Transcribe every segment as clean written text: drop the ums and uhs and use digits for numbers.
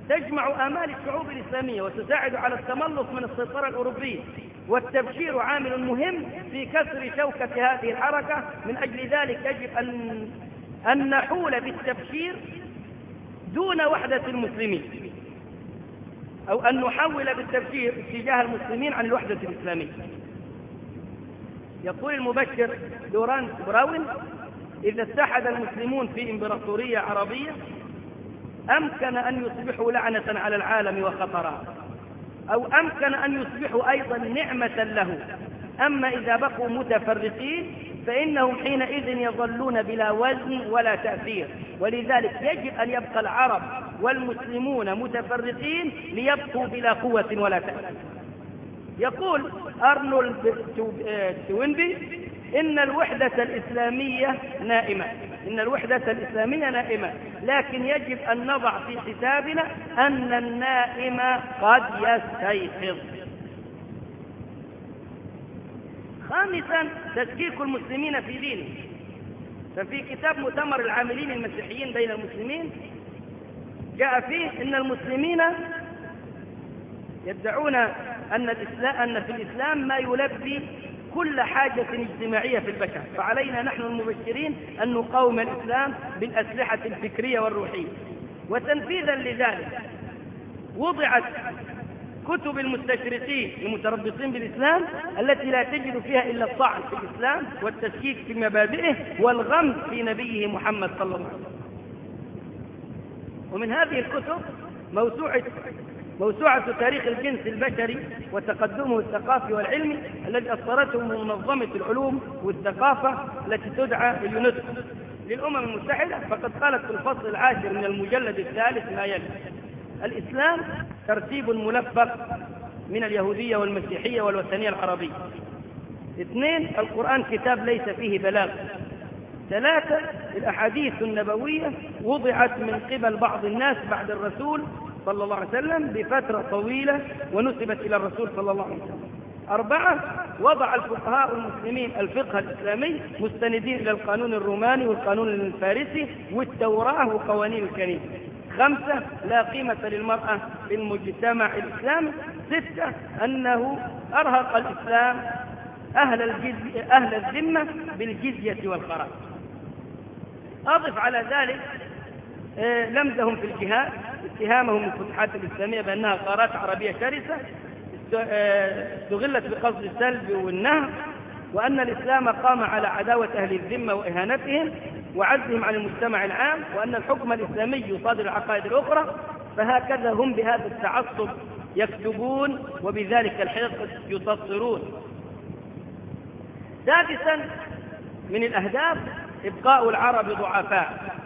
تجمع آمال الشعوب الإسلامية وتساعد على التملص من السيطرة الأوروبية، والتبشير عامل مهم في كسر شوكة هذه الحركة. من أجل ذلك يجب أن نحول بالتبشير دون وحدة المسلمين، أو أن نحول بالتبشير اتجاه المسلمين عن الوحدة الإسلامية. يقول المبشر لورانس براون: إذا اتحد المسلمون في إمبراطورية عربية أمكن أن يصبحوا لعنة على العالم وخطرا، أو أمكن أن يصبحوا أيضا نعمة له. أما إذا بقوا متفرقين فإنهم حينئذ يظلون بلا وزن ولا تأثير، ولذلك يجب أن يبقى العرب والمسلمون متفرقين ليبقوا بلا قوة ولا تأثير. يقول أرنولد توينبي: إن الوحدة الإسلامية نائمة، لكن يجب أن نضع في حسابنا أن النائم قد يستيقظ. خامسا، تشكيك المسلمين في دينهم. ففي كتاب مؤتمر العاملين المسيحيين بين المسلمين جاء فيه إن المسلمين يدعون أن في الإسلام ما يلبي كل حاجة اجتماعية في البشر، فعلينا نحن المبشرين أن نقاوم الإسلام بالأسلحة الفكرية والروحية. وتنفيذا لذلك وضعت كتب المستشرقين المتربصين بالإسلام التي لا تجد فيها إلا الطعن في الإسلام والتشكيك في مبادئه والغمز في نبيه محمد صلى الله عليه وسلم. ومن هذه الكتب موسوعة تاريخ الجنس البشري وتقدمه الثقافي والعلمي الذي أصدرته منظمة العلوم والثقافة التي تدعى اليونسكو للأمم المتحدة. فقد قالت في الفصل 10 من المجلد 3 ما يلي: الإسلام ترتيب ملفق من اليهودية والمسيحية والوثنية العربية. 2 القرآن كتاب ليس فيه بلاغ. 3 الأحاديث النبوية وضعت من قبل بعض الناس بعد الرسول صلى الله عليه وسلم بفترة طويلة ونسبت إلى الرسول صلى الله عليه وسلم. 4 وضع الفقهاء المسلمين الفقه الإسلامي مستندين إلى القانون الروماني والقانون الفارسي والتوراة وقوانين الكنيسة. 5 لا قيمة للمرأة في المجتمع الإسلامي. 6 أنه أرهق الإسلام أهل الذمة بالجزية والخراج. أضف على ذلك لمزهم في الجهاد، اتهامهم الفتوحات الإسلامية بأنها غارات عربية شرسة استغلت بقصد السلب والنهب، وأن الإسلام قام على عداوة أهل الذمة وإهانتهم وعزهم عن المجتمع العام، وأن الحكم الإسلامي يصادر العقائد الأخرى. فهكذا هم بهذا التعصب يكتبون وبذلك الحقد يسطرون. 6 من الأهداف إبقاء العرب ضعفاء.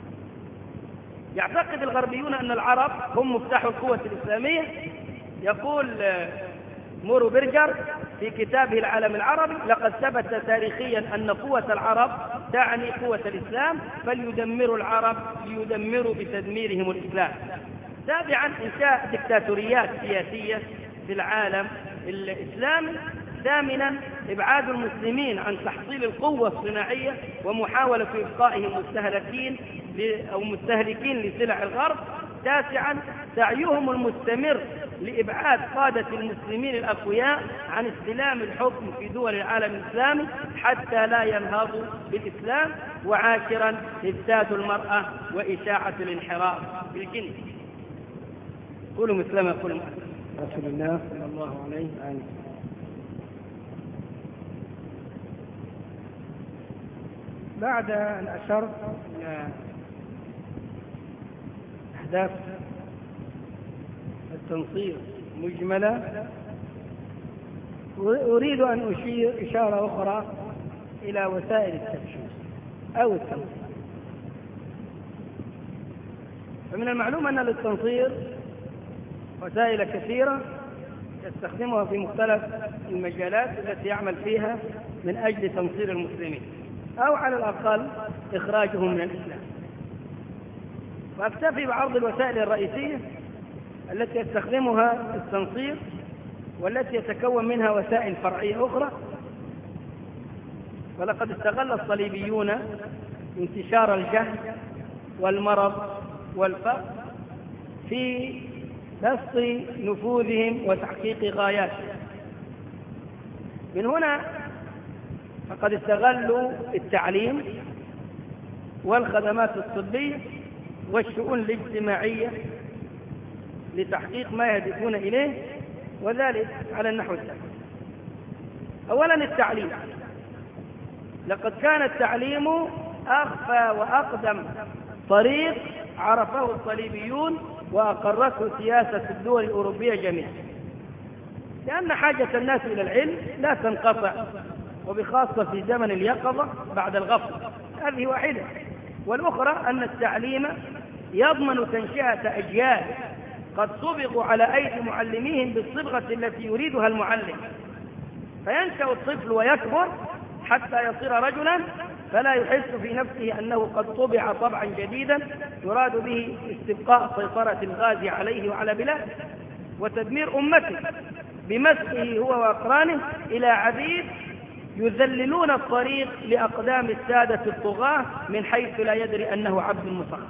يعتقد الغربيون أن العرب هم مفتاح القوة الإسلامية. يقول مورو برجر في كتابه العالم العربي: لقد ثبت تاريخيا أن قوة العرب تعني قوة الإسلام، فليدمروا العرب ليدمروا بتدميرهم الإسلام. 7 إنشاء دكتاتوريات سياسية في العالم الإسلامي. 8 إبعاد المسلمين عن تحصيل القوة الصناعية ومحاولة إبقائهم مستهلكين لسلع الغرب. 9 سعيهم المستمر لإبعاد قادة المسلمين الأقوياء عن استلام الحكم في دول العالم الإسلامي حتى لا ينهضوا بالإسلام. 10 إفساد المرأة وإشاعة الانحراف بالجنس. قولوا مثل ما يقول رسول الله صلى الله عليه وسلم. بعد أن أشرت إلى أهداف التنصير مجملة، أريد أن أشير إشارة أخرى إلى وسائل التبشير أو التنصير. فمن المعلوم أن للتنصير وسائل كثيرة يستخدمها في مختلف المجالات التي يعمل فيها من أجل تنصير المسلمين أو على الأقل إخراجهم من الإسلام. وأكتفي بعرض الوسائل الرئيسية التي يستخدمها التنصير والتي يتكون منها وسائل فرعية أخرى. ولقد استغل الصليبيون انتشار الجهل والمرض والفقر في بسط نفوذهم وتحقيق غاياتهم. من هنا فقد استغلوا التعليم والخدمات الطبية والشؤون الاجتماعية لتحقيق ما يهدفون إليه، وذلك على النحو التالي. أولا التعليم. لقد كان التعليم أخفى وأقدم طريق عرفه الصليبيون وأقرته سياسة الدول الأوروبية جميعا، لأن حاجة الناس إلى العلم لا تنقطع، وبخاصة في زمن اليقظة بعد الغفلة. هذه واحدة. والأخرى أن التعليم يضمن تنشئة أجيال قد صبغوا على أيدي معلميهم بالصبغة التي يريدها المعلم، فينشأ الطفل ويكبر حتى يصير رجلا فلا يحس في نفسه أنه قد طبع طبعا جديدا يراد به استبقاء سيطرة الغازي عليه وعلى بلاده وتدمير أمته بمسخه هو وأقرانه إلى عبيد يذللون الطريق لأقدام السادة الطغاة من حيث لا يدري أنه عبد مسخر.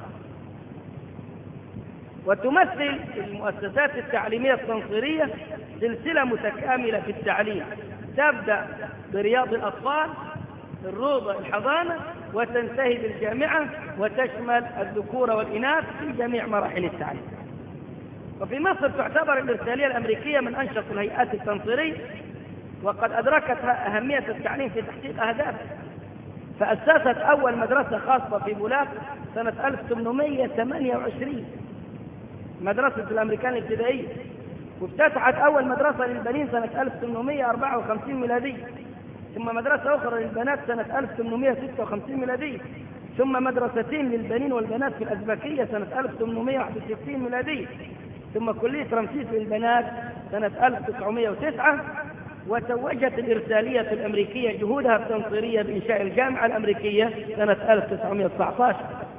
وتمثل المؤسسات التعليمية التنصيرية سلسلة متكاملة في التعليم، تبدأ برياض الأطفال الروضة الحضانة وتنتهي بالجامعة، وتشمل الذكور والإناث في جميع مراحل التعليم. وفي مصر تعتبر الإرسالية الأمريكية من أنشط الهيئات التنصيرية، وقد أدركتها أهمية التعليم في تحقيق أهدافها، فأسست أول مدرسة خاصة في بولاق سنة 1828 مدرسة الأمريكان الابتدائية، وافتتحت أول مدرسة للبنين سنة 1854 ميلادية، ثم مدرسة أخرى للبنات سنة 1856 ميلادية، ثم مدرستين للبنين والبنات في الأزبكية سنة 1861 ميلادية، ثم كلية رمسيس للبنات سنة 1909. وتوجت الإرسالية الأمريكية جهودها التنصيرية بإنشاء الجامعة الأمريكية سنة 1919.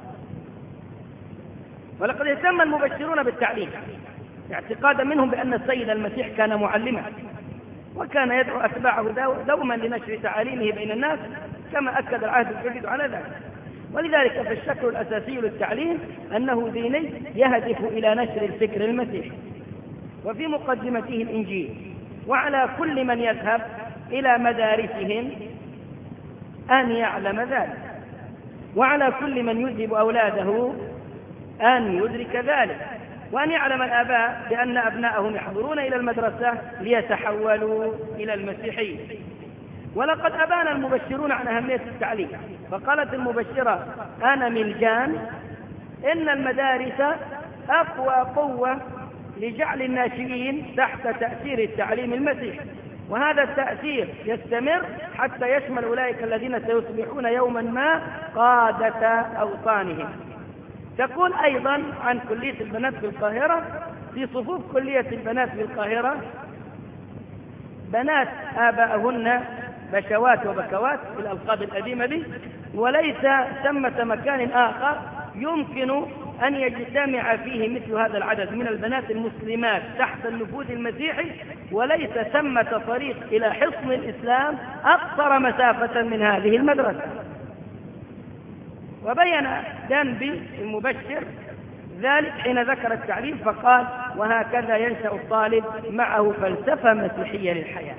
ولقد اهتم المبشرون بالتعليم اعتقادا منهم بأن السيد المسيح كان معلما، وكان يدعو أتباعه دوما لنشر تعاليمه بين الناس، كما أكد العهد الجديد على ذلك. ولذلك فالشكل الأساسي للتعليم أنه ديني يهدف إلى نشر الفكر المسيحي، وفي مقدمته الإنجيل. وعلى كل من يذهب إلى مدارسهم أن يعلم ذلك، وعلى كل من يذهب أولاده أن يدرك ذلك، وأن يعلم الآباء بأن أبنائهم يحضرون إلى المدرسة ليتحولوا إلى المسيحية. ولقد أبان المبشرون عن أهمية التعليم، فقالت المبشرة أنا ملجان إن المدارس أقوى قوة لجعل الناشئين تحت تأثير التعليم المسيحي، وهذا التأثير يستمر حتى يشمل أولئك الذين سيصبحون يوما ما قادة أوطانهم. تقول أيضا عن كلية البنات في القاهرة: في صفوف كلية البنات في القاهرة بنات آباءهن بشوات وبكوات في الألقاب القديمة دي، وليس ثمة مكان آخر يمكن أن يجتمع فيه مثل هذا العدد من البنات المسلمات تحت النفوذ المسيحي، وليس ثمة طريق إلى حصن الإسلام أقصر مسافة من هذه المدرسة. وبين دانبي المبشر ذلك حين ذكر التعليم فقال: وهكذا ينشأ الطالب معه فلسفة مسيحية للحياة.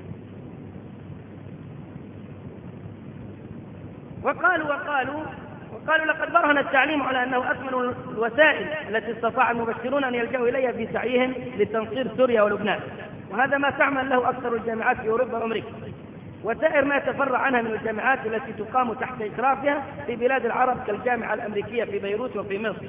وقالوا لقد برهن التعليم على أنه أكمل الوسائل التي استطاع المبشرون أن يلجأوا إليها في سعيهم لتنصير سوريا ولبنان، وهذا ما تعمل له أكثر الجامعات في أوروبا وأمريكا وسائر ما يتفرع عنها من الجامعات التي تقام تحت إشرافها في بلاد العرب كالجامعة الأمريكية في بيروت وفي مصر.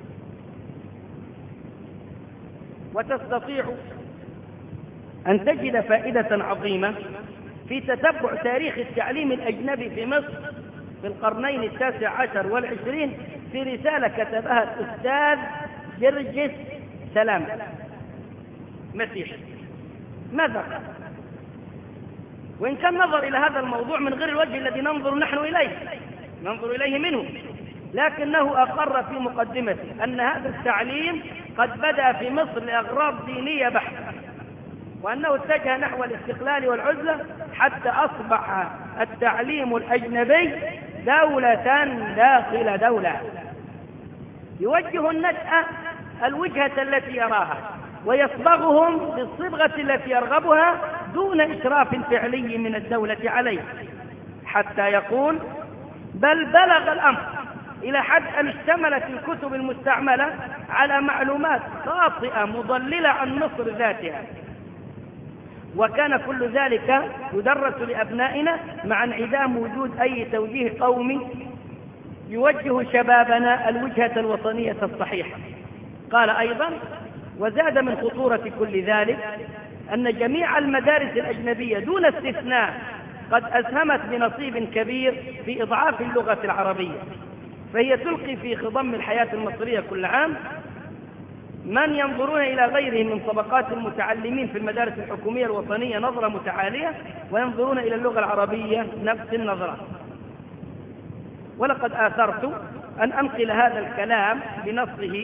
وتستطيع أن تجد فائدة عظيمة في تتبع تاريخ التعليم الأجنبي في مصر في القرنين 19 والعشرين في رسالة كتبها الأستاذ جرجس سلام مسيحي. ماذا قال؟ وإن كان نظر إلى هذا الموضوع من غير الوجه الذي ننظر إليه منه، لكنه أقر في مقدمته أن هذا التعليم قد بدأ في مصر لأغراض دينية بحتة، وأنه اتجه نحو الاستقلال والعزلة حتى أصبح التعليم الأجنبي دولة داخل دولة، يوجه النشأة الوجهة التي يراها ويصبغهم بالصبغة التي يرغبها دون إشراف فعلي من الدولة عليه، حتى يقول بل بلغ الأمر إلى حد أن اشتملت الكتب المستعملة على معلومات خاطئة مضللة عن مصر ذاتها، وكان كل ذلك يدرس لأبنائنا مع انعدام وجود أي توجيه قومي يوجه شبابنا الوجهة الوطنية الصحيحة. قال أيضا: وزاد من خطورة كل ذلك أن جميع المدارس الأجنبية دون استثناء قد أسهمت بنصيب كبير في إضعاف اللغة العربية، فهي تلقي في خضم الحياة المصرية كل عام من ينظرون إلى غيرهم من طبقات المتعلمين في المدارس الحكومية الوطنية نظرة متعالية، وينظرون إلى اللغة العربية نفس النظرة. ولقد آثرت أن أنقل هذا الكلام بنصه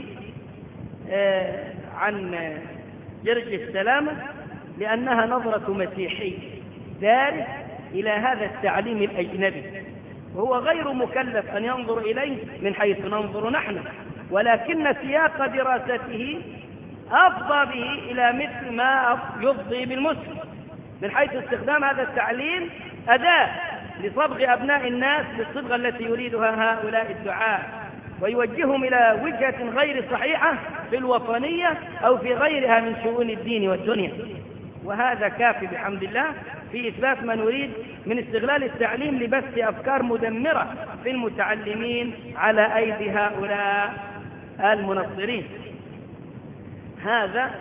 عن جرجس السلامة لأنها نظرة مسيحي دارس إلى هذا التعليم الأجنبي، وهو غير مكلف أن ينظر إليه من حيث ننظر نحن، ولكن سياق دراسته أفضى به إلى مثل ما يفضي بالمسلم، من حيث استخدام هذا التعليم أداة لصبغ أبناء الناس بالصبغة التي يريدها هؤلاء الدعاة، ويوجههم إلى وجهة غير صحيحة في الوطنية أو في غيرها من شؤون الدين والدنيا. وهذا كافي بحمد الله في إثبات ما نريد من استغلال التعليم لبث أفكار مدمرة في المتعلمين على أيدي هؤلاء المنصرين. هذا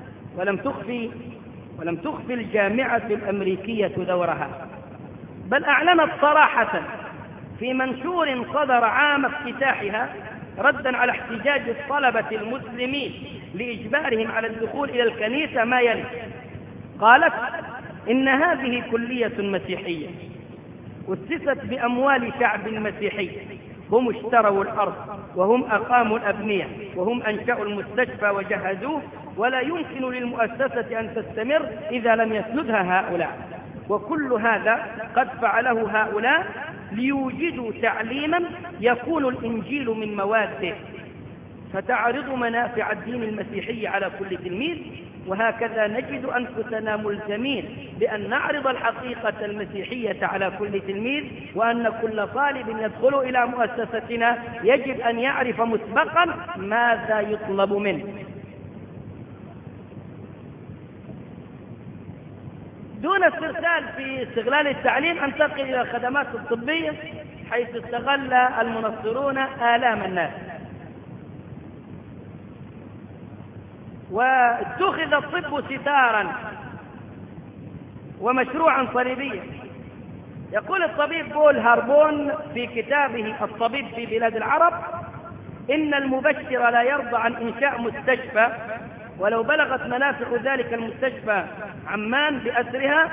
ولم تخفي الجامعة الأمريكية دورها، بل أعلنت صراحة في منشور صدر عام افتتاحها ردا على احتجاج الطلبة المسلمين لإجبارهم على الدخول إلى الكنيسة ما يلي. قالت: إن هذه كلية مسيحية أسست بأموال شعب مسيحي، هم اشتروا الأرض وهم أقاموا الأبنية وهم أنشأوا المستشفى وجهزوه، ولا يمكن للمؤسسة أن تستمر إذا لم يسندها هؤلاء، وكل هذا قد فعله هؤلاء ليوجدوا تعليما يكون الإنجيل من مواده، فتعرض منافع الدين المسيحي على كل تلميذ. وهكذا نجد أنفسنا ملزمين بأن نعرض الحقيقة المسيحية على كل تلميذ، وأن كل طالب يدخل إلى مؤسستنا يجب أن يعرف مسبقا ماذا يطلب منه. دون استرسال في استغلال التعليم أنتقل إلى الخدمات الطبية، حيث استغل المنصرون آلام الناس، واتخذ الطب ستارا ومشروعا صليبيا. يقول الطبيب بول هاربون في كتابه الطبيب في بلاد العرب: إن المبشر لا يرضى عن إنشاء مستشفى ولو بلغت منافع ذلك المستشفى عمان بأسرها،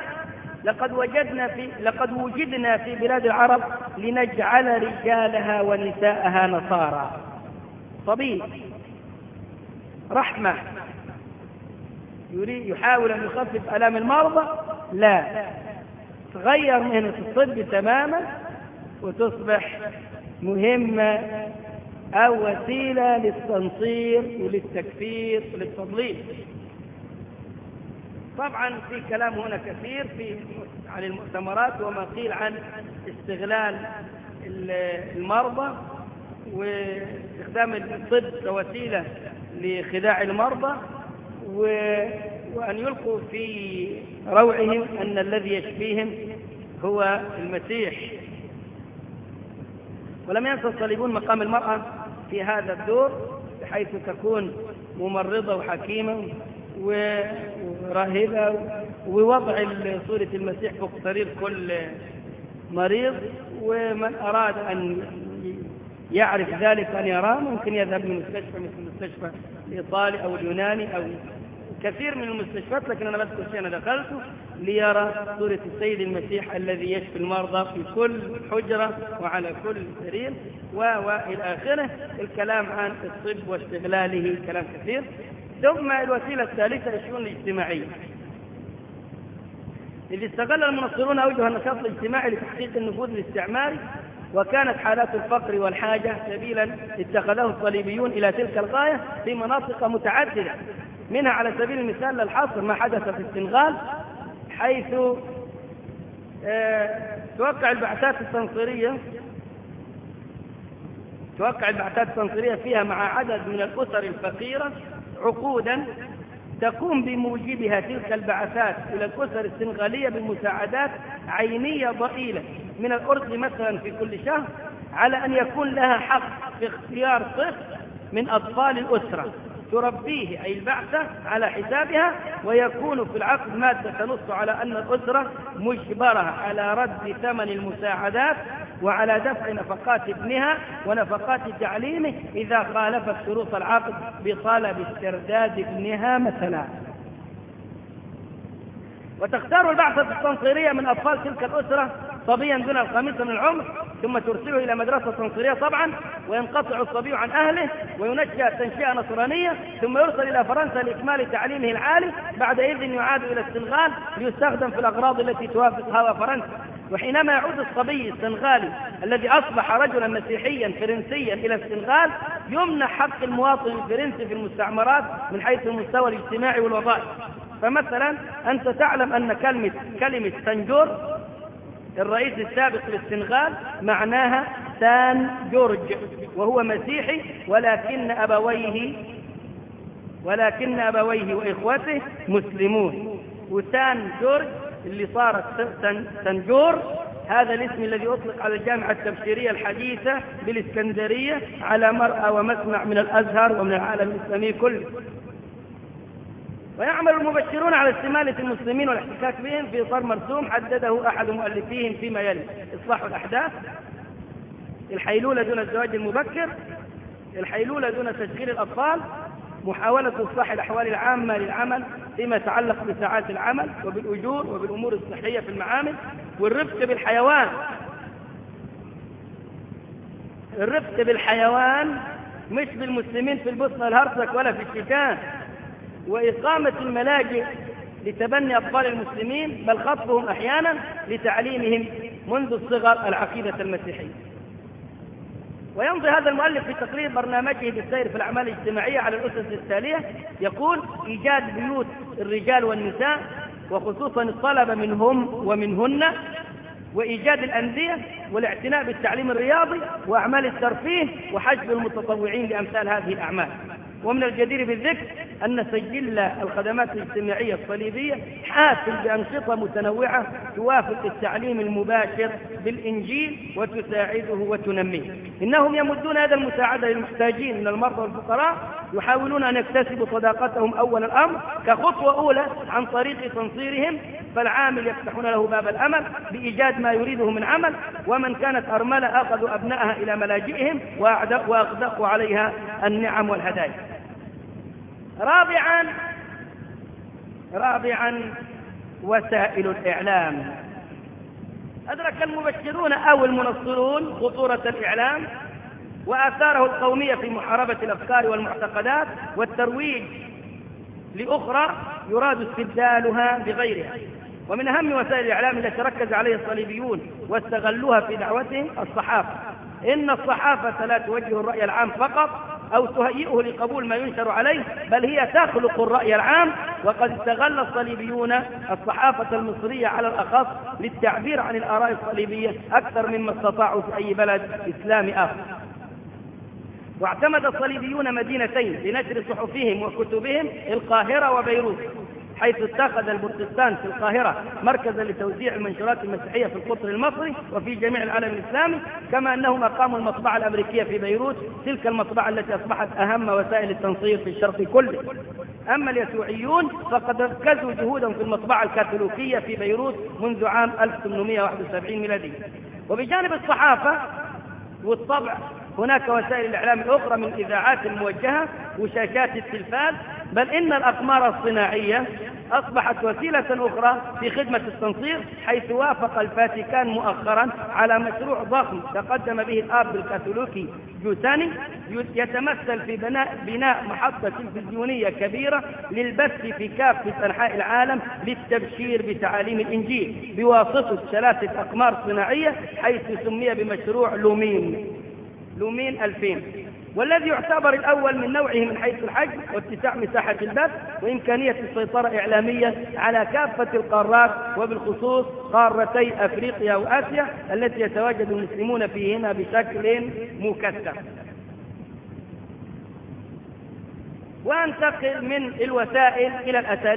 لقد وجدنا في بلاد العرب لنجعل رجالها ونساءها نصارى. طبيب رحمة يحاول أن يخفف آلام المرضى؟ لا، تغير مهنة الطب تماما وتصبح مهمة أو وسيلة للتنصير وللتكفير وللتضليل. طبعا في كلام هنا كثير عن المؤتمرات وما قيل عن استغلال المرضى واستخدام الطب كوسيلة لخداع المرضى، وأن يلقوا في روعهم أن الذي يشفيهم هو المسيح. ولم ينسى الصليبون مقام المرأة في هذا الدور، بحيث تكون ممرضة وحكيمة وراهبة، ووضع صورة المسيح فوق سرير كل مريض، ومن أراد أن يعرف ذلك أن يراه ممكن يذهب لمستشفى مثل المستشفى الإيطالي أو اليوناني أو كثير من المستشفيات، لكن أنا بذكر شيء أنا دخلته ليرى صورة السيد المسيح الذي يشفي المرضى في كل حجرة وعلى كل سرير وإلى آخره. الكلام عن الطب واستغلاله كلام كثير. ثم الوسيلة الثالثة الشؤون الاجتماعية. إذ استغل المنصرون أوجه النشاط الاجتماعي لتحقيق النفوذ الاستعماري وكانت حالات الفقر والحاجة سبيلا اتخذه الصليبيون إلى تلك الغاية في مناطق متعددة، منها على سبيل المثال للحصر ما حدث في السنغال، حيث توقع البعثات التنصيرية فيها مع عدد من الأسر الفقيرة عقودا تقوم بموجبها تلك البعثات إلى الأسر السنغالية بمساعدات عينية ضئيلة من الأرز مثلا في كل شهر، على أن يكون لها حق في اختيار طفل من أطفال الأسرة تربيه أي البعثة على حسابها، ويكون في العقد مادة تنص على أن الأسرة مجبرة على رد ثمن المساعدات وعلى دفع نفقات ابنها ونفقات تعليمه إذا خالفت شروط العقد بطلب استرداد ابنها مثلا. وتختار البعثة التنصيرية من أطفال تلك الأسرة صبيا دون الخامسة من العمر، ثم ترسله إلى مدرسة تنصيرية طبعا، وينقطع الصبي عن أهله وينشأ تنشئة نصرانية، ثم يرسل إلى فرنسا لإكمال تعليمه العالي، بعد إذن يعاد إلى السنغال ليستخدم في الأغراض التي توافق هوى فرنسا. وحينما يعود الصبي السنغالي الذي أصبح رجلا مسيحيا فرنسيا إلى السنغال يمنح حق المواطن الفرنسي في المستعمرات من حيث المستوى الاجتماعي والوظائف. فمثلا أنت تعلم أن كلمة سنجور الرئيس السابق للسنغال معناها سان جورج، وهو مسيحي ولكن أبويه وإخوته مسلمون. وسان جورج اللي صارت سنجور هذا الاسم الذي أطلق على الجامعة التبشيرية الحديثة بالإسكندرية على مرأى ومسمع من الأزهر ومن العالم الإسلامي كله. ويعمل المبشرون على استمالة المسلمين والاحتكاك بهم في إطار مرسوم حدده أحد مؤلفيهم فيما يلي: إصلاح الأحداث، الحيلولة دون الزواج المبكر، الحيلولة دون تشغيل الأطفال، محاولة إصلاح الأحوال العامة للعمل فيما يتعلق بساعات العمل وبالأجور وبالأمور الصحية في المعامل، والرفق بالحيوان. الرفق بالحيوان مش بالمسلمين في البوسنة الهرسك ولا في الشيشان، وإقامة الملاجئ لتبني أطفال المسلمين، بل خطبهم أحيانا لتعليمهم منذ الصغر العقيدة المسيحية. ويمضي هذا المؤلف في تقرير برنامجه بالسير في الأعمال الاجتماعية على الأسس التالية، يقول: إيجاد بيوت الرجال والنساء وخصوصا الطلبة منهم ومنهن، وإيجاد الأندية والاعتناء بالتعليم الرياضي وأعمال الترفيه وحجب المتطوعين لأمثال هذه الأعمال. ومن الجدير بالذكر أن سجل الخدمات الاجتماعية الصليبية حافل بأنشطة متنوعة توافق التعليم المباشر بالإنجيل وتساعده وتنميه. إنهم يمدون هذا المساعدة للمحتاجين من المرضى والفقراء، يحاولون أن يكتسبوا صداقتهم أول الأمر كخطوة أولى عن طريق تنصيرهم، فالعامل يفتحون له باب الأمل بإيجاد ما يريده من عمل، ومن كانت أرملة أخذوا أبنائها إلى ملاجئهم وأغدقوا عليها النعم والهدايا. رابعا وسائل الإعلام. أدرك المبشرون أو المنصرون خطورة الإعلام وآثاره القومية في محاربة الأفكار والمعتقدات والترويج لأخرى يراد استبدالها بغيرها. ومن أهم وسائل الإعلام التي ركز عليها الصليبيون واستغلوها في دعوتهم الصحافة. إن الصحافة لا توجه الرأي العام فقط أو تهيئه لقبول ما ينشر عليه، بل هي تخلق الرأي العام. وقد استغل الصليبيون الصحافة المصرية على الأخص للتعبير عن الآراء الصليبية أكثر مما استطاعوا في أي بلد إسلامي آخر. واعتمد الصليبيون مدينتين لنشر صحفهم وكتبهم: القاهرة وبيروت، حيث اتخذ البروتستان في القاهرة مركزا لتوزيع المنشورات المسيحية في القطر المصري وفي جميع العالم الإسلامي، كما أنهم أقاموا المطبعة الأمريكية في بيروت، تلك المطبعة التي أصبحت أهم وسائل التنصير في الشرق كله. أما اليسوعيون فقد ركزوا جهودهم في المطبعة الكاثوليكية في بيروت منذ عام 1871 ميلادي. وبجانب الصحافة والطبع هناك وسائل الإعلام الأخرى من الإذاعات الموجهة وشاشات التلفاز، بل إن الأقمار الصناعية أصبحت وسيلة أخرى في خدمة التنصير، حيث وافق الفاتيكان مؤخرا على مشروع ضخم تقدم به الآب الكاثوليكي جوتاني يتمثل في بناء محطة تلفزيونية كبيرة للبث في كافة أنحاء العالم للتبشير بتعاليم الإنجيل بواسطة 3 أقمار صناعية، حيث سمي بمشروع لومين 2000، والذي يعتبر الأول من نوعه من حيث الحجم واتساع مساحة البث وإمكانية السيطرة إعلامية على كافة القارات، وبالخصوص قارتي أفريقيا وآسيا التي يتواجد المسلمون فيهما بشكل مكثف. وانتقل من الوسائل إلى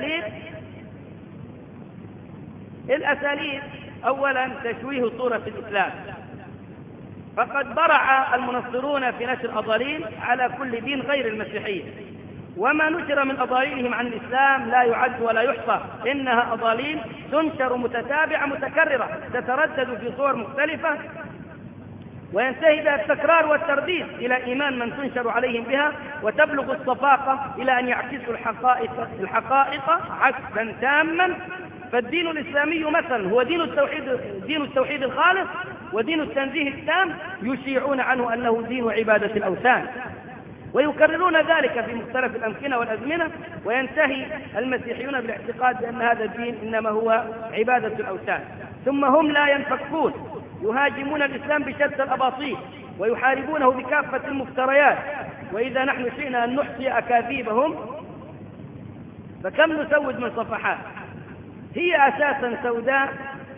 الأساليب. أولا تشويه صورة الإسلام، فقد برع المنصرون في نشر أضاليل على كل دين غير المسيحية، وما نشر من أضاليلهم عن الإسلام لا يعد ولا يحصى، إنها أضاليل تنشر متتابعة متكررة تتردد في صور مختلفة، وينتهي بها التكرار والترديد إلى إيمان من تنشر عليهم بها، وتبلغ الصفاقة إلى أن يعكسوا الحقائق عكسا تاما. فالدين الإسلامي مثلا هو دين التوحيد الخالص ودين التنزيه التام، يشيعون عنه أنه دين عبادة الأوثان، ويكررون ذلك في مختلف الأمكنة والأزمنة، وينتهي المسيحيون بالاعتقاد بأن هذا الدين إنما هو عبادة الأوثان. ثم هم لا ينفكون، يهاجمون الإسلام بشتى الأباطيل ويحاربونه بكافة المفتريات. وإذا نحن شئنا أن نحصي أكاذيبهم فكم نسود من صفحات هي أساسا سوداء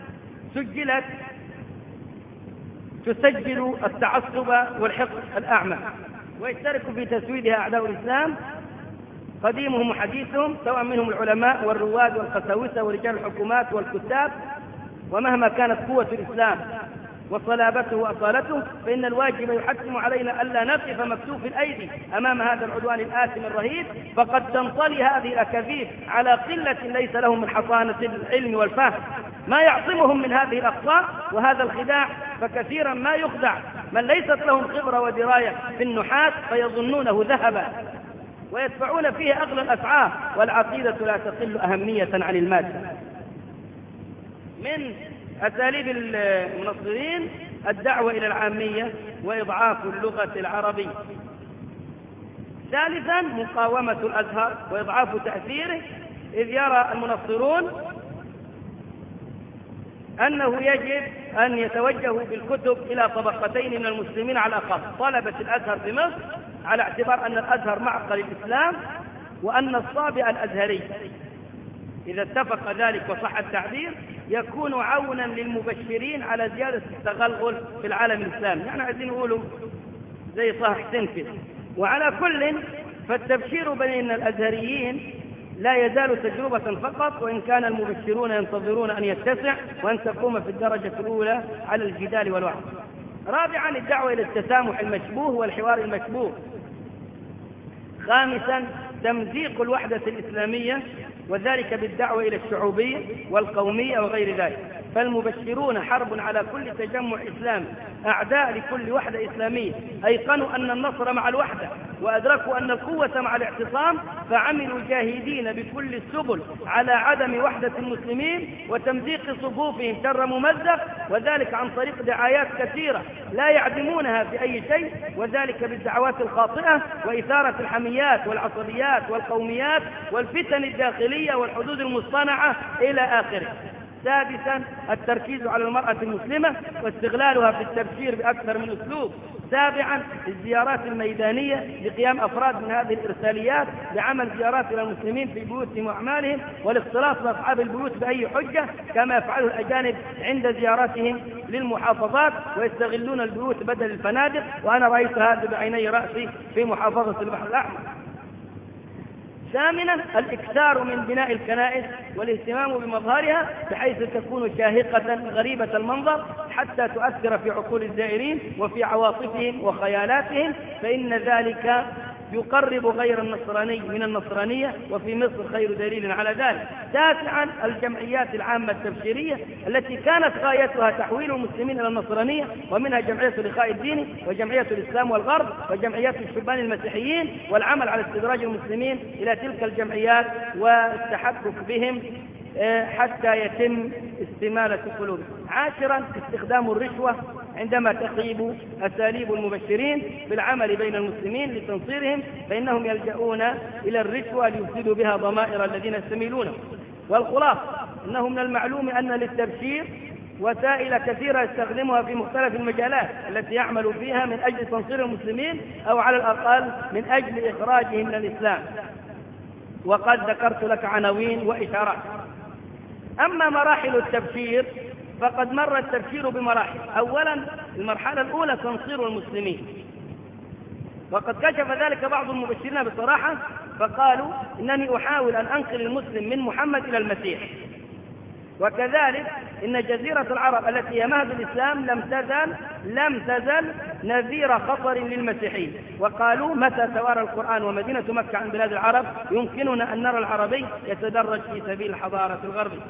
تسجل التعصب والحقد الأعمى، ويشترك في تسويدها أعداء الإسلام قديمهم وحديثهم، سواء منهم العلماء والرواد والقساوسة ورجال الحكومات والكتاب. ومهما كانت قوة الإسلام وصلابته وأصالته، فإن الواجب يحتم علينا ألا نقف مكتوف الأيدي أمام هذا العدوان الآثم الرهيب، فقد تنطلي هذه الأكاذيب على قلة ليس لهم من حصانة العلم والفهم ما يعصمهم من هذه الأخطاء وهذا الخداع. فكثيرا ما يخدع من ليست لهم خبرة ودراية في النحاس فيظنونه ذهبا ويدفعون فيه أغلى الأسعار، والعقيدة لا تقل أهمية عن المادة. من أساليب المنصرين الدعوة إلى العامية وإضعاف اللغة العربية. ثالثا مقاومة الأزهر وإضعاف تأثيره، إذ يرى المنصرون أنه يجب أن يتوجهوا بالكتب إلى طبقتين من المسلمين على الأقل: طلبة الأزهر في مصر، على اعتبار أن الأزهر معقل الإسلام، وأن الصابئ الأزهري إذا اتفق ذلك وصح التعبير يكون عونا للمبشرين على زيادة التغلغل في العالم الإسلامي. يعني عايزين يقولوا زي صح حسين كده. وعلى كل فالتبشير بين الأزهريين لا يزال تجربة فقط، وإن كان المبشرون ينتظرون أن يتسع وأن تقوم في الدرجة الأولى على الجدال والوعظ. رابعا الدعوة إلى التسامح المشبوه والحوار المشبوه. خامسا تمزيق الوحدة الإسلامية، وذلك بالدعوة إلى الشعوبية والقومية وغير ذلك. فالمبشرون حرب على كل تجمع إسلامي، أعداء لكل وحدة إسلامية، أيقنوا أن النصر مع الوحدة وأدركوا أن القوة مع الاعتصام، فعملوا جاهدين بكل السبل على عدم وحدة المسلمين وتمزيق صفوفهم شر ممزق، وذلك عن طريق دعايات كثيرة لا يعدمونها في أي شيء، وذلك بالدعوات الخاطئة وإثارة الحميات والعصبيات والقوميات والفتن الداخلية والحدود المصطنعة إلى آخره. سادسا التركيز على المرأة المسلمة واستغلالها في التبشير بأكثر من أسلوب. سابعا الزيارات الميدانية لقيام أفراد من هذه الإرساليات بعمل زيارات إلى المسلمين في بيوتهم وأعمالهم والاختلاط بأصحاب البيوت بأي حجة، كما يفعله الأجانب عند زياراتهم للمحافظات ويستغلون البيوت بدل الفنادق، وأنا رأيت هذا بعيني رأسي في محافظة البحر الأحمر. ثامنا الإكثار من بناء الكنائس والاهتمام بمظهرها بحيث تكون شاهقة غريبة المنظر حتى تؤثر في عقول الزائرين وفي عواطفهم وخيالاتهم، فإن ذلك يقرب غير النصراني من النصرانية، وفي مصر خير دليل على ذلك. تاسعا الجمعيات العامة التبشيرية التي كانت غايتها تحويل المسلمين إلى النصرانية، ومنها جمعية الإخاء الديني وجمعية الإسلام والغرب وجمعيات الشبان المسيحيين، والعمل على استدراج المسلمين إلى تلك الجمعيات والتحقق بهم حتى يتم استمالة قلوبهم. عاشرا استخدام الرشوة عندما تخيب أساليب المبشرين بالعمل بين المسلمين لتنصيرهم، فإنهم يلجؤون إلى الرشوة ليفسدوا بها ضمائر الذين يستميلونه. والخلاصة أنه من المعلوم أن للتبشير وسائل كثيرة يستخدمها في مختلف المجالات التي يعمل فيها من أجل تنصير المسلمين أو على الأقل من أجل إخراجهم من الإسلام، وقد ذكرت لك عناوين وإشارات. أما مراحل التبشير فقد مر التبشير بمراحل. أولا المرحلة الأولى تنصير المسلمين، وقد كشف ذلك بعض المبشرين بصراحة فقالوا إنني أحاول أن أنقل المسلم من محمد إلى المسيح. وكذلك إن جزيرة العرب التي هي مهد الإسلام لم تزل نذير خطر للمسيحيين، وقالوا متى توارى القرآن ومدينة مكة عن بلاد العرب يمكننا أن نرى العربي يتدرج في سبيل الحضارة الغربية.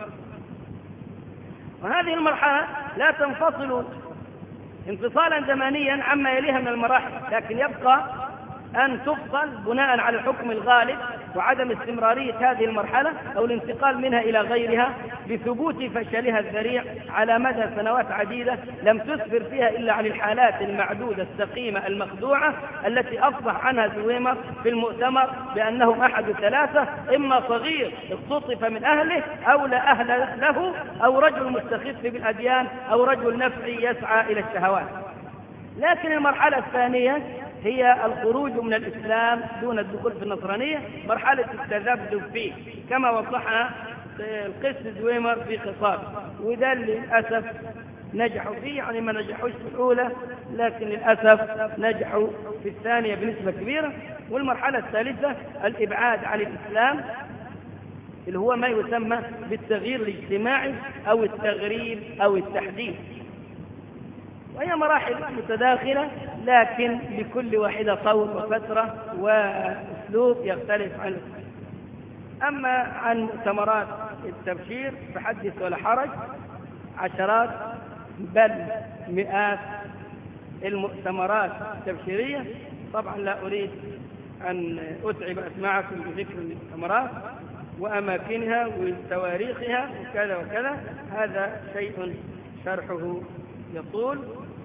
وهذه المرحلة لا تنفصل انفصالا زمنيا عما يليها من المراحل، لكن يبقى أن تفصل بناء على الحكم الغالب وعدم استمرارية هذه المرحلة أو الانتقال منها إلى غيرها بثبوت فشلها الذريع على مدى سنوات عديدة لم تسفر فيها إلا عن الحالات المعدودة السقيمة المخدوعة التي أفصح عنها زويمر في المؤتمر بأنهم أحد ثلاثة: إما صغير اختطف من أهله أو لا أهل له، أو رجل مستخف بالأديان، أو رجل نفعي يسعى إلى الشهوات. لكن المرحلة الثانية هي الخروج من الإسلام دون الدخول في النصرانية، مرحلة التذبذب فيه كما وضحها القس زويمر في خطاب، وده للأسف نجحوا فيه، يعني ما نجحوش في الأولى لكن للأسف نجحوا في الثانية بنسبة كبيرة. والمرحلة الثالثة الإبعاد عن الإسلام اللي هو ما يسمى بالتغيير الاجتماعي أو التغريب أو التحديث، وهي مراحل متداخلة لكن لكل واحدة طور وفترة وأسلوب يختلف عنه. أما عن مؤتمرات التبشير فحدث ولا حرج، عشرات بل مئات المؤتمرات التبشيرية. طبعا لا أريد أن أتعب أسماعكم بذكر المؤتمرات وأماكنها وتواريخها وكذا وكذا، هذا شيء شرحه يطول.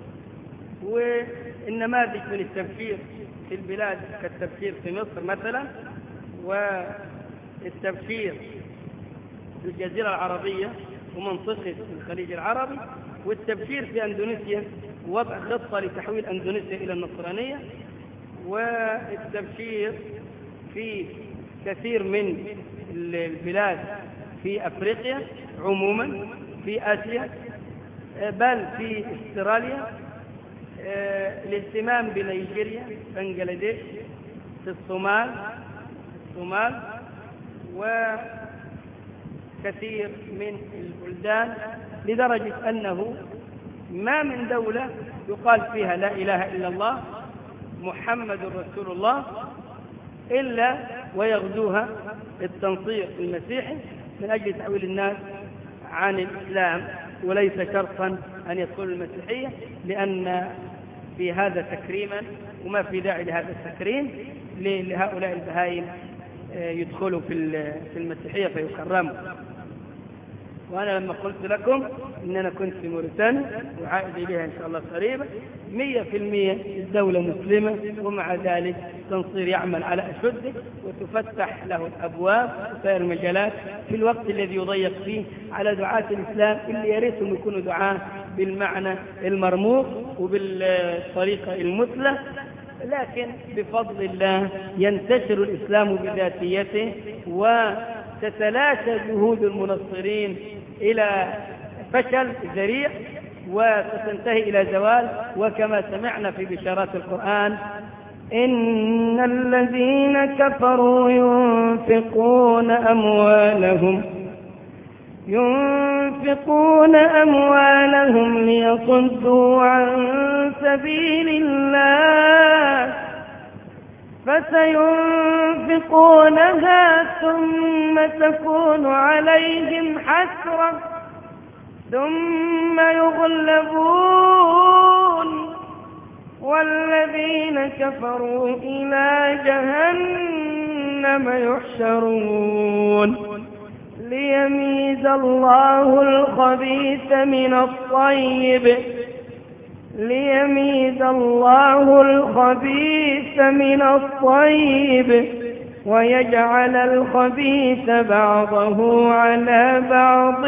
والنماذج من التبشير في البلاد كالتبشير في مصر مثلا، والتبشير في الجزيرة العربية ومنطقة الخليج العربي، والتبشير في أندونيسيا وضع خطة لتحويل أندونيسيا إلى النصرانية، والتبشير في كثير من البلاد في أفريقيا عموما، في آسيا، بل في استراليا، الاهتمام بنيجيريا، بنغلاديش، في الصومال وكثير من البلدان، لدرجة أنه ما من دولة يقال فيها لا إله إلا الله محمد رسول الله إلا ويغزوها التنصير المسيحي من أجل تحويل الناس عن الإسلام، وليس شرطا أن يدخلوا المسيحية، لأن في هذا تكريما وما في داعي لهذا التكريم لهؤلاء البهائم يدخلوا في المسيحية فيكرموا. وأنا لما قلت لكم إن أنا كنت في موريتانيا وعائد إليها إن شاء الله قريبا 100% الدولة مسلمة، ومع ذلك تنصير يعمل على أشده وتفتح له الأبواب وسائر المجالات في الوقت الذي يضيق فيه على دعاة الإسلام اللي يريدهم يكونوا دعاة بالمعنى المرموق وبالطريقة المثلى، لكن بفضل الله ينتشر الإسلام بذاتيته وتتلاشى جهود المنصرين إلى فشل ذريع وستنتهي إلى زوال. وكما سمعنا في بشارات القرآن: إن الذين كفروا ينفقون أموالهم ليصدوا عن سبيل الله فسينفقونها ثم تكون عليهم حسرة ثم يغلبون والذين كفروا إلى جهنم يحشرون ليميز الله الخبيث من الطيب ويجعل الخبيث بعضه على بعض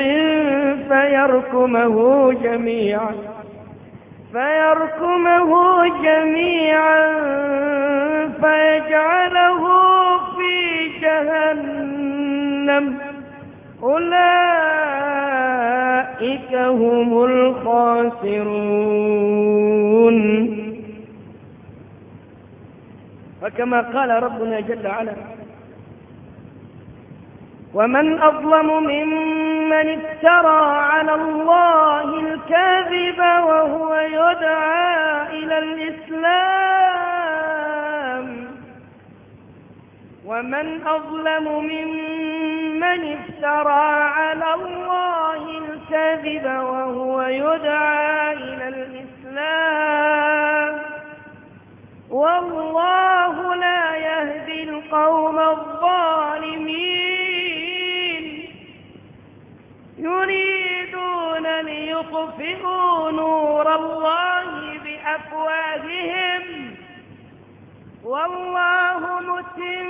فيركمه جميعا فيجعله في جهنم أولئك هم الخاسرون. وكما قال ربنا جل وعلا: ومن أظلم ممن افترى على الله الكذب وهو يدعى إلى الإسلام والله لا يهدي القوم الظالمين. يريدون ليطفئوا نور الله بأفواههم والله متم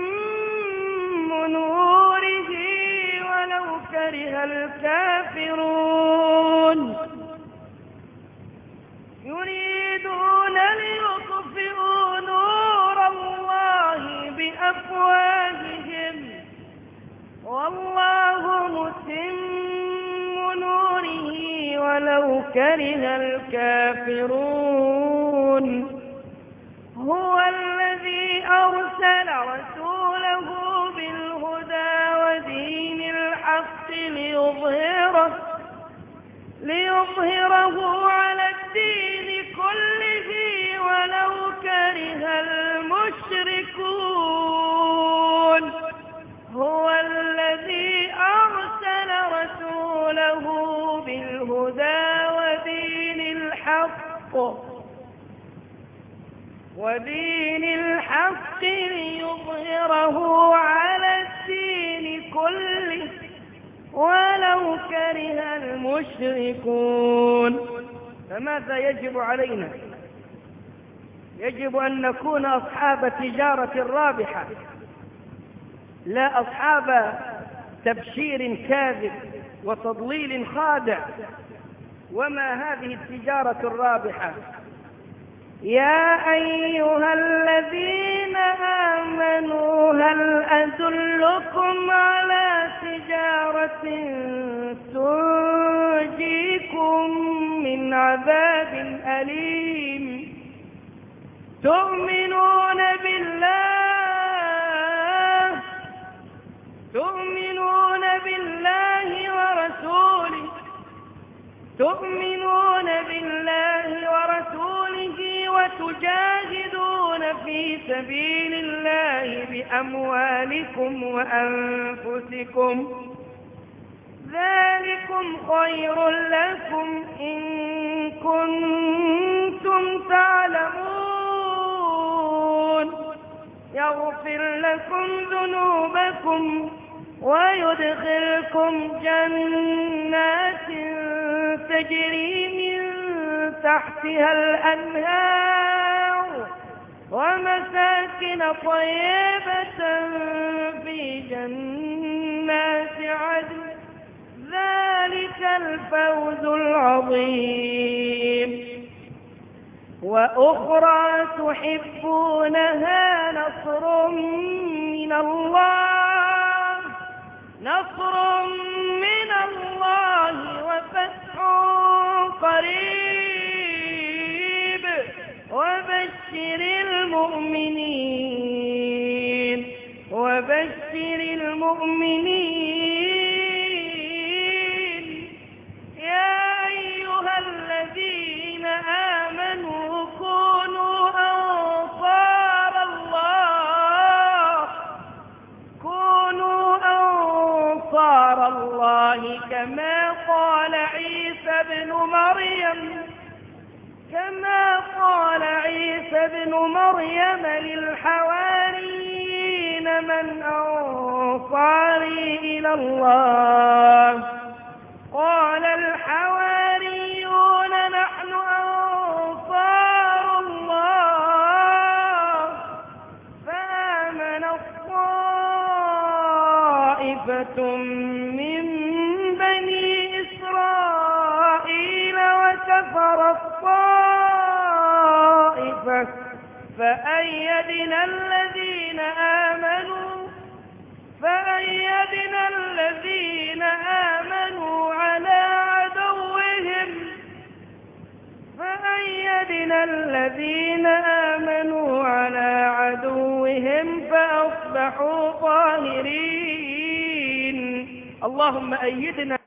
نوره ولو كره الكافرون. يريدون ليطفئوا نور الله بأفواههم والله متم نوره ولو كره الكافرون. هو الذي أرسل رسوله بالهدى ودين الحق ليظهره على الدين كله ولو كره المشركون. هو الذي أرسل رسوله بالهدى ودين الحق ليظهره على الدين كله ولو كره المشركون. فماذا يجب علينا؟ يجب أن نكون أصحاب تجارة رابحة، لا أصحاب تبشير كاذب وتضليل خادع. وما هذه التجارة الرابحة؟ يا أيها الذين آمنوا هل أدلكم على تجارة تنجيكم من عذاب أليم تؤمنون بالله ورسوله وتجاهدون في سبيل الله بأموالكم وأنفسكم ذلكم خير لكم إن كنتم تعلمون يغفر لكم ذنوبكم ويدخلكم جنات تجري من تحتها الأنهار ومساكن طيبة في جنات عدن ذلك الفوز العظيم. وأخرى تحبونها نصر من الله وفتح قريب وبشر المؤمنين. يا أيها الذين آمنوا كونوا أنصار الله كما قال عيسى ابن مريم للحواريين من أنصار الحواري إلى الله؟ قال الحواريون نحن أنصار الله. فآمن الطائفة من بني إسرائيل وكفر الطائفة فأيدنا الذين آمنوا على عدوهم فأصبحوا ظاهرين. اللهم أيدنا